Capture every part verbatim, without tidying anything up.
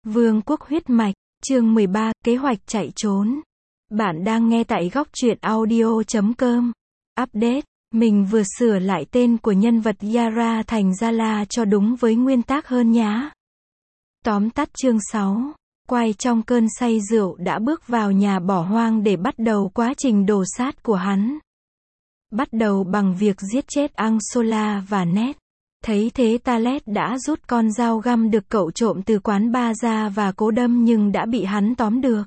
Vương quốc huyết mạch, chương mười ba, kế hoạch chạy trốn. Bạn đang nghe tại góc truyện audio chấm com. Update, mình vừa sửa lại tên của nhân vật Yara thành Zala cho đúng với nguyên tác hơn nhá. Tóm tắt chương sáu. Quay trong cơn say rượu đã bước vào nhà bỏ hoang để bắt đầu quá trình đổ sát của hắn. Bắt đầu bằng việc giết chết Angsola và Ned. Thấy thế Talet đã rút con dao găm được cậu trộm từ quán bar ra và cố đâm nhưng đã bị hắn tóm được.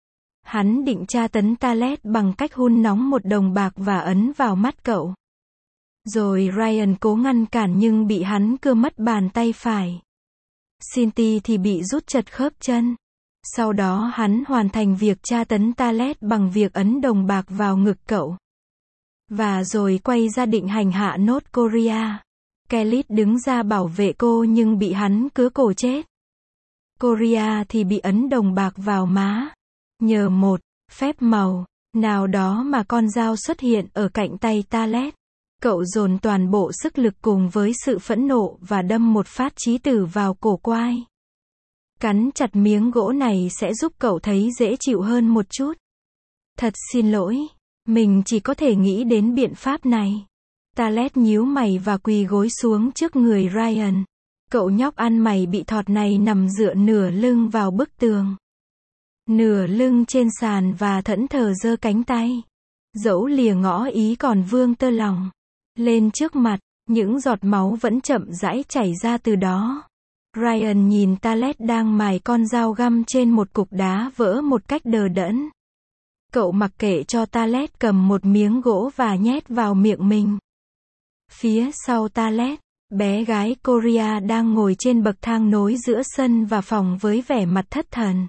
Hắn định tra tấn Talet bằng cách hun nóng một đồng bạc và ấn vào mắt cậu. Rồi Ryan cố ngăn cản nhưng bị hắn cưa mất bàn tay phải. Cindy thì bị rút chật khớp chân. Sau đó hắn hoàn thành việc tra tấn Talet bằng việc ấn đồng bạc vào ngực cậu. Và rồi quay ra định hành hạ nốt Coria. Kelly đứng ra bảo vệ cô nhưng bị hắn cứa cổ chết. Coria thì bị ấn đồng bạc vào má. Nhờ một phép màu nào đó mà con dao xuất hiện ở cạnh tay Talet. Cậu dồn toàn bộ sức lực cùng với sự phẫn nộ và đâm một phát chí tử vào cổ quai. Cắn chặt miếng gỗ này sẽ giúp cậu thấy dễ chịu hơn một chút. Thật xin lỗi, mình chỉ có thể nghĩ đến biện pháp này. Talet nhíu mày và quỳ gối xuống trước người Ryan. Cậu nhóc ăn mày bị thọt này nằm dựa nửa lưng vào bức tường. Nửa lưng trên sàn và thẫn thờ giơ cánh tay. Dẫu lìa ngõ ý còn vương tơ lòng. Lên trước mặt, những giọt máu vẫn chậm rãi chảy ra từ đó. Ryan nhìn Talet đang mài con dao găm trên một cục đá vỡ một cách đờ đẫn. Cậu mặc kệ cho Talet cầm một miếng gỗ và nhét vào miệng mình. Phía sau Talet, bé gái Coria đang ngồi trên bậc thang nối giữa sân và phòng với vẻ mặt thất thần.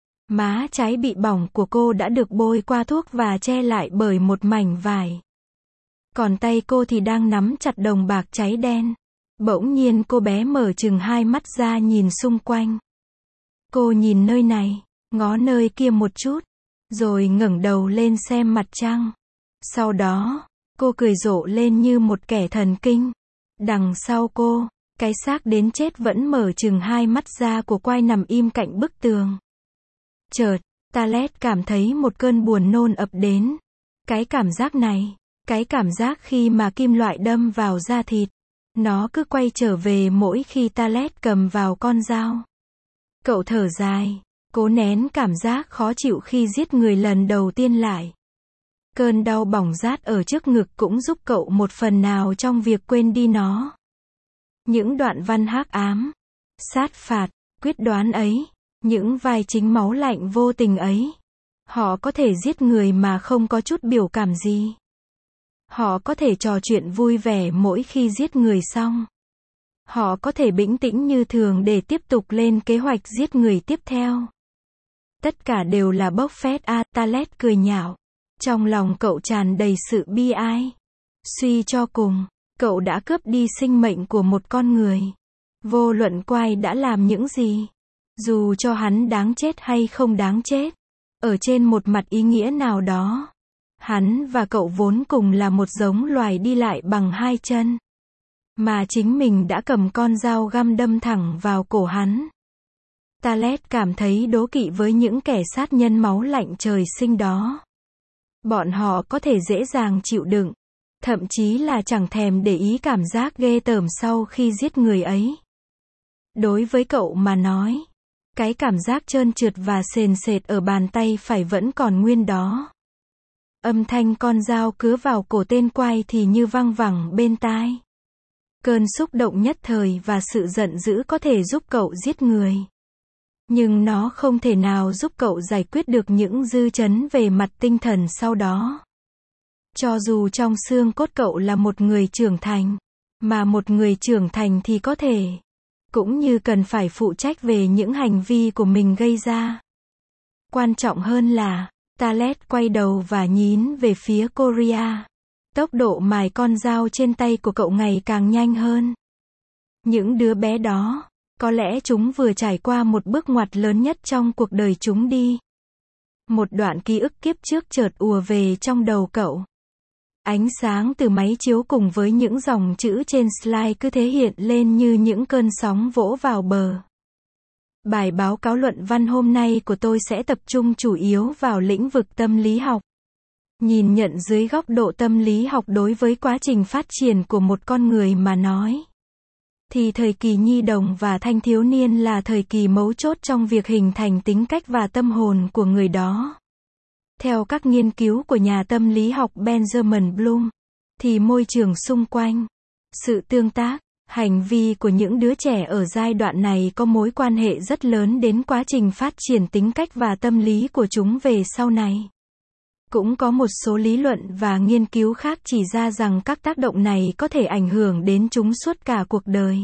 Má trái bị bỏng của cô đã được bôi qua thuốc và che lại bởi một mảnh vải. Còn tay cô thì đang nắm chặt đồng bạc cháy đen. Bỗng nhiên cô bé mở trừng hai mắt ra nhìn xung quanh. Cô nhìn nơi này, ngó nơi kia một chút, rồi ngẩng đầu lên xem mặt trăng. Sau đó, cô cười rộ lên như một kẻ thần kinh. Đằng sau cô, cái xác đến chết vẫn mở trừng hai mắt ra của quai nằm im cạnh bức tường. Chợt, Talet cảm thấy một cơn buồn nôn ập đến. Cái cảm giác này, cái cảm giác khi mà kim loại đâm vào da thịt, nó cứ quay trở về mỗi khi Talet cầm vào con dao. Cậu thở dài, cố nén cảm giác khó chịu khi giết người lần đầu tiên lại. Cơn đau bỏng rát ở trước ngực cũng giúp cậu một phần nào trong việc quên đi nó. Những đoạn văn hắc ám, sát phạt, quyết đoán ấy, những vai chính máu lạnh vô tình ấy. Họ có thể giết người mà không có chút biểu cảm gì. Họ có thể trò chuyện vui vẻ mỗi khi giết người xong. Họ có thể bình tĩnh như thường để tiếp tục lên kế hoạch giết người tiếp theo. Tất cả đều là bốc phét à, Talet cười nhạo. Trong lòng cậu tràn đầy sự bi ai. Suy cho cùng, cậu đã cướp đi sinh mệnh của một con người. Vô luận Quai đã làm những gì. Dù cho hắn đáng chết hay không đáng chết. Ở trên một mặt ý nghĩa nào đó. Hắn và cậu vốn cùng là một giống loài đi lại bằng hai chân. Mà chính mình đã cầm con dao găm đâm thẳng vào cổ hắn. Talet cảm thấy đố kỵ với những kẻ sát nhân máu lạnh trời sinh đó. Bọn họ có thể dễ dàng chịu đựng. Thậm chí là chẳng thèm để ý cảm giác ghê tởm sau khi giết người ấy. Đối với cậu mà nói, cái cảm giác trơn trượt và sền sệt ở bàn tay phải vẫn còn nguyên đó. Âm thanh con dao cứa vào cổ tên Quai thì như văng vẳng bên tai. Cơn xúc động nhất thời và sự giận dữ có thể giúp cậu giết người. Nhưng nó không thể nào giúp cậu giải quyết được những dư chấn về mặt tinh thần sau đó. Cho dù trong xương cốt cậu là một người trưởng thành, mà một người trưởng thành thì có thể, cũng như cần phải phụ trách về những hành vi của mình gây ra. Quan trọng hơn là, Talet quay đầu và nhín về phía Coria. Tốc độ mài con dao trên tay của cậu ngày càng nhanh hơn. Những đứa bé đó, có lẽ chúng vừa trải qua một bước ngoặt lớn nhất trong cuộc đời chúng đi. Một đoạn ký ức kiếp trước chợt ùa về trong đầu cậu. Ánh sáng từ máy chiếu cùng với những dòng chữ trên slide cứ thế hiện lên như những cơn sóng vỗ vào bờ. Bài báo cáo luận văn hôm nay của tôi sẽ tập trung chủ yếu vào lĩnh vực tâm lý học. Nhìn nhận dưới góc độ tâm lý học đối với quá trình phát triển của một con người mà nói, thì thời kỳ nhi đồng và thanh thiếu niên là thời kỳ mấu chốt trong việc hình thành tính cách và tâm hồn của người đó. Theo các nghiên cứu của nhà tâm lý học Benjamin Bloom, thì môi trường xung quanh, sự tương tác, hành vi của những đứa trẻ ở giai đoạn này có mối quan hệ rất lớn đến quá trình phát triển tính cách và tâm lý của chúng về sau này. Cũng có một số lý luận và nghiên cứu khác chỉ ra rằng các tác động này có thể ảnh hưởng đến chúng suốt cả cuộc đời.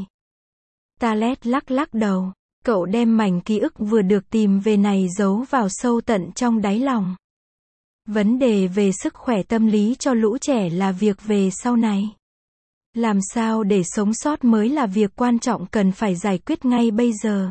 Talet lắc lắc đầu. Cậu đem mảnh ký ức vừa được tìm về này giấu vào sâu tận trong đáy lòng. Vấn đề về sức khỏe tâm lý cho lũ trẻ là việc về sau này. Làm sao để sống sót mới là việc quan trọng cần phải giải quyết ngay bây giờ.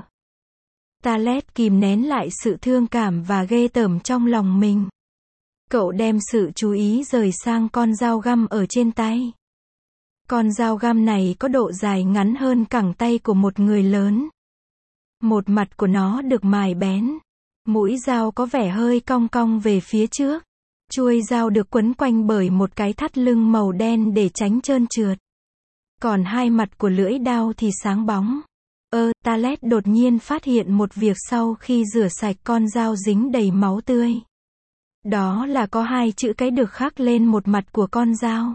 Talet kìm nén lại sự thương cảm và ghê tởm trong lòng mình. Cậu đem sự chú ý rời sang con dao găm ở trên tay. Con dao găm này có độ dài ngắn hơn cẳng tay của một người lớn. Một mặt của nó được mài bén. Mũi dao có vẻ hơi cong cong về phía trước. Chuôi dao được quấn quanh bởi một cái thắt lưng màu đen để tránh trơn trượt. Còn hai mặt của lưỡi dao thì sáng bóng. Ơ, Talet đột nhiên phát hiện một việc sau khi rửa sạch con dao dính đầy máu tươi. Đó là có hai chữ cái được khắc lên một mặt của con dao.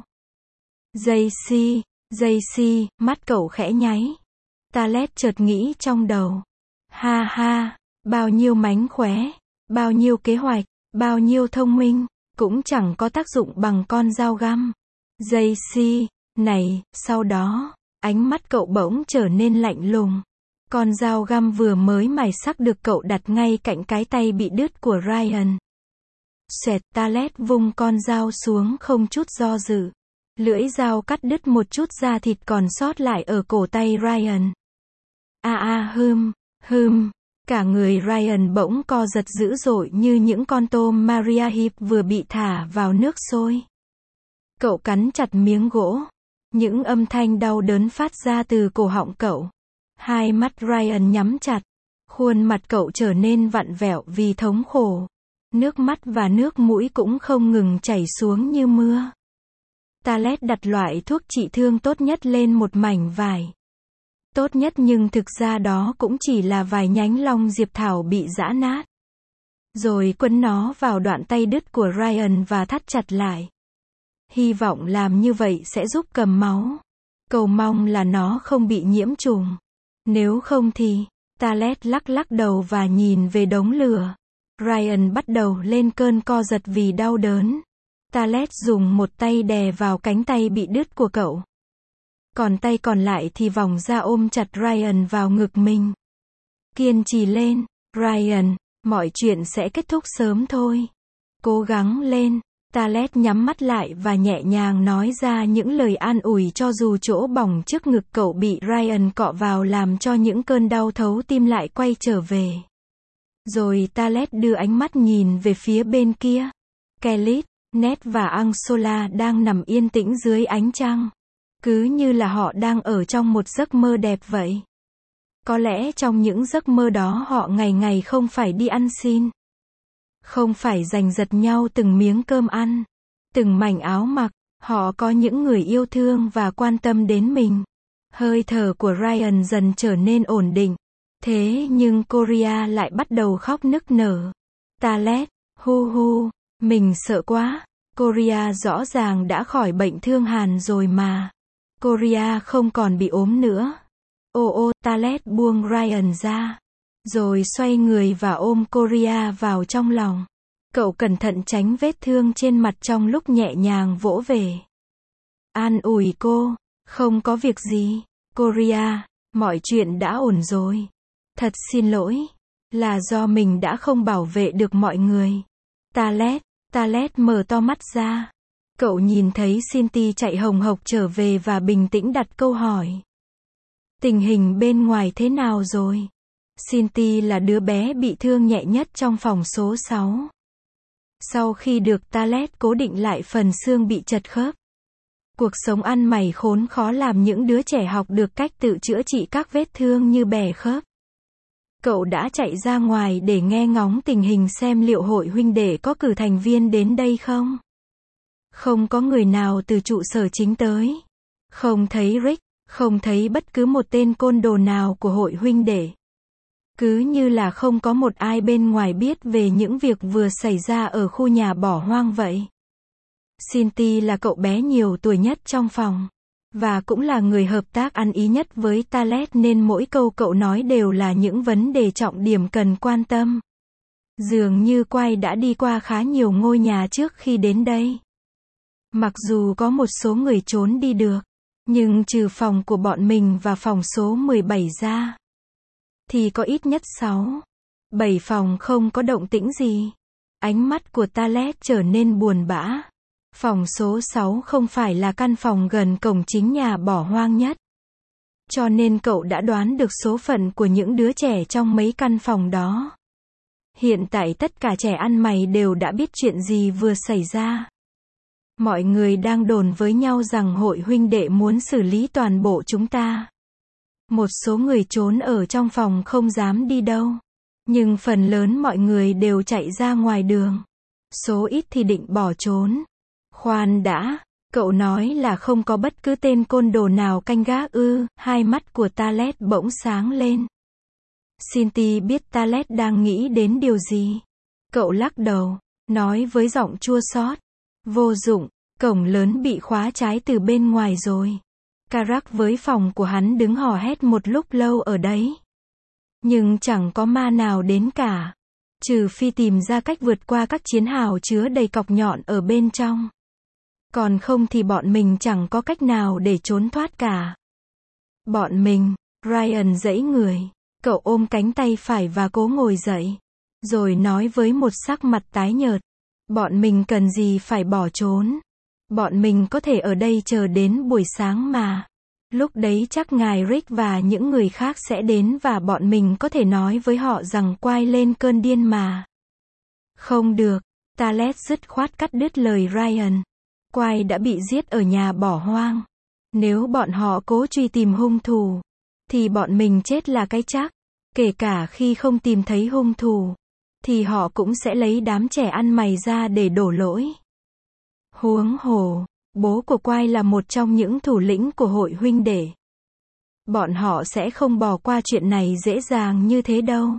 Jaycee, Jaycee, mắt cậu khẽ nháy. Talet chợt nghĩ trong đầu. Ha ha, bao nhiêu mánh khóe, bao nhiêu kế hoạch, bao nhiêu thông minh, cũng chẳng có tác dụng bằng con dao găm. Jaycee, này, sau đó, ánh mắt cậu bỗng trở nên lạnh lùng. Con dao găm vừa mới mài sắc được cậu đặt ngay cạnh cái tay bị đứt của Ryan. Xoẹt, Talet vung con dao xuống không chút do dự. Lưỡi dao cắt đứt một chút da thịt còn sót lại ở cổ tay Ryan. A a hừm, hừm, cả người Ryan bỗng co giật dữ dội như những con tôm Maria Hiệp vừa bị thả vào nước sôi. Cậu cắn chặt miếng gỗ. Những âm thanh đau đớn phát ra từ cổ họng cậu. Hai mắt Ryan nhắm chặt. Khuôn mặt cậu trở nên vặn vẹo vì thống khổ. Nước mắt và nước mũi cũng không ngừng chảy xuống như mưa. Talet đặt loại thuốc trị thương tốt nhất lên một mảnh vải. Tốt nhất nhưng thực ra đó cũng chỉ là vài nhánh long diệp thảo bị giã nát. Rồi quấn nó vào đoạn tay đứt của Ryan và thắt chặt lại. Hy vọng làm như vậy sẽ giúp cầm máu. Cầu mong là nó không bị nhiễm trùng. Nếu không thì, Talet lắc lắc đầu và nhìn về đống lửa. Ryan bắt đầu lên cơn co giật vì đau đớn. Talet dùng một tay đè vào cánh tay bị đứt của cậu. Còn tay còn lại thì vòng ra ôm chặt Ryan vào ngực mình. Kiên trì lên, Ryan, mọi chuyện sẽ kết thúc sớm thôi. Cố gắng lên. Talet nhắm mắt lại và nhẹ nhàng nói ra những lời an ủi cho dù chỗ bỏng trước ngực cậu bị Ryan cọ vào làm cho những cơn đau thấu tim lại quay trở về. Rồi Talet đưa ánh mắt nhìn về phía bên kia. Kelly, Ned và Angela đang nằm yên tĩnh dưới ánh trăng. Cứ như là họ đang ở trong một giấc mơ đẹp vậy. Có lẽ trong những giấc mơ đó họ ngày ngày không phải đi ăn xin. Không phải giành giật nhau từng miếng cơm ăn, từng mảnh áo mặc. Họ có những người yêu thương và quan tâm đến mình. Hơi thở của Ryan dần trở nên ổn định. Thế nhưng Korea lại bắt đầu khóc nức nở. Talet, hu hu, mình sợ quá. Korea rõ ràng đã khỏi bệnh thương hàn rồi mà. Korea không còn bị ốm nữa. Ô ô, Talet buông Ryan ra. Rồi xoay người và ôm Korea vào trong lòng. Cậu cẩn thận tránh vết thương trên mặt trong lúc nhẹ nhàng vỗ về. An ủi cô, không có việc gì. Korea, mọi chuyện đã ổn rồi. Thật xin lỗi. Là do mình đã không bảo vệ được mọi người. Talet, Talet mở to mắt ra. Cậu nhìn thấy Cindy chạy hồng hộc trở về và bình tĩnh đặt câu hỏi. Tình hình bên ngoài thế nào rồi? Cindy là đứa bé bị thương nhẹ nhất trong phòng số sáu. Sau khi được Talet cố định lại phần xương bị chật khớp. Cuộc sống ăn mày khốn khó làm những đứa trẻ học được cách tự chữa trị các vết thương như bẻ khớp. cậu đã chạy ra ngoài để nghe ngóng tình hình xem liệu hội huynh đệ có cử thành viên đến đây không. Không có người nào từ trụ sở chính tới. Không thấy Rick, không thấy bất cứ một tên côn đồ nào của hội huynh đệ. Cứ như là không có một ai bên ngoài biết về những việc vừa xảy ra ở khu nhà bỏ hoang vậy. Cindy là cậu bé nhiều tuổi nhất trong phòng. Và cũng là người hợp tác ăn ý nhất với Talet nên mỗi câu cậu nói đều là những vấn đề trọng điểm cần quan tâm. Dường như Quay đã đi qua khá nhiều ngôi nhà trước khi đến đây. Mặc dù có một số người trốn đi được, nhưng trừ phòng của bọn mình và phòng số mười bảy ra, thì có ít nhất sáu, bảy phòng không có động tĩnh gì. Ánh mắt của Talet trở nên buồn bã. Phòng số sáu không phải là căn phòng gần cổng chính nhà bỏ hoang nhất. Cho nên cậu đã đoán được số phận của những đứa trẻ trong mấy căn phòng đó. Hiện tại tất cả trẻ ăn mày đều đã biết chuyện gì vừa xảy ra. Mọi người đang đồn với nhau rằng hội huynh đệ muốn xử lý toàn bộ chúng ta. Một số người trốn ở trong phòng không dám đi đâu. Nhưng phần lớn mọi người đều chạy ra ngoài đường. Số ít thì định bỏ trốn. Khoan đã, cậu nói là không có bất cứ tên côn đồ nào canh gác ư? Hai mắt của Talet bỗng sáng lên. Cindy biết Talet đang nghĩ đến điều gì. Cậu lắc đầu, nói với giọng chua xót. Vô dụng, cổng lớn bị khóa trái từ bên ngoài rồi. Karak với phòng của hắn đứng hò hét một lúc lâu ở đấy. Nhưng chẳng có ma nào đến cả. Trừ phi tìm ra cách vượt qua các chiến hào chứa đầy cọc nhọn ở bên trong. Còn không thì bọn mình chẳng có cách nào để trốn thoát cả. Bọn mình, Ryan giãy người. Cậu ôm cánh tay phải và cố ngồi dậy. Rồi nói với một sắc mặt tái nhợt. Bọn mình cần gì phải bỏ trốn. Bọn mình có thể ở đây chờ đến buổi sáng mà. Lúc đấy chắc ngài Rick và những người khác sẽ đến và bọn mình có thể nói với họ rằng Quay lên cơn điên mà. Không được, Talet dứt khoát cắt đứt lời Ryan. Quay đã bị giết ở nhà bỏ hoang. Nếu bọn họ cố truy tìm hung thủ, thì bọn mình chết là cái chắc. Kể cả khi không tìm thấy hung thủ, thì họ cũng sẽ lấy đám trẻ ăn mày ra để đổ lỗi. Huống hồ, bố của Quay là một trong những thủ lĩnh của hội huynh đệ. Bọn họ sẽ không bỏ qua chuyện này dễ dàng như thế đâu.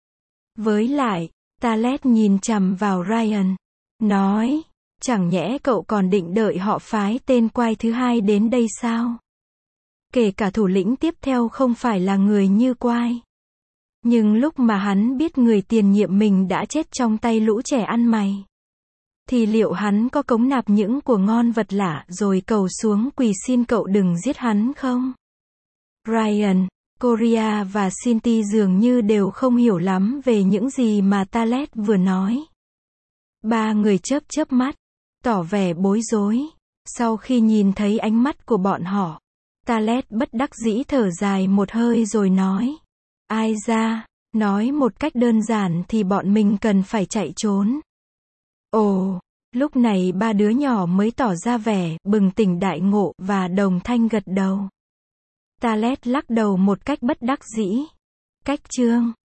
Với lại, Talet nhìn chằm vào Ryan, nói, chẳng nhẽ cậu còn định đợi họ phái tên Quay thứ hai đến đây sao? Kể cả thủ lĩnh tiếp theo không phải là người như Quay. Nhưng lúc mà hắn biết người tiền nhiệm mình đã chết trong tay lũ trẻ ăn mày, thì liệu hắn có cống nạp những của ngon vật lạ rồi cầu xuống quỳ xin cậu đừng giết hắn không? Ryan, Korea và Cindy dường như đều không hiểu lắm về những gì mà Talet vừa nói. Ba người chớp chớp mắt, tỏ vẻ bối rối. Sau khi nhìn thấy ánh mắt của bọn họ, Talet bất đắc dĩ thở dài một hơi rồi nói. Ai ra, nói một cách đơn giản thì bọn mình cần phải chạy trốn. Ồ, lúc này ba đứa nhỏ mới tỏ ra vẻ bừng tỉnh đại ngộ và đồng thanh gật đầu. Talet lắc đầu một cách bất đắc dĩ. Cách chương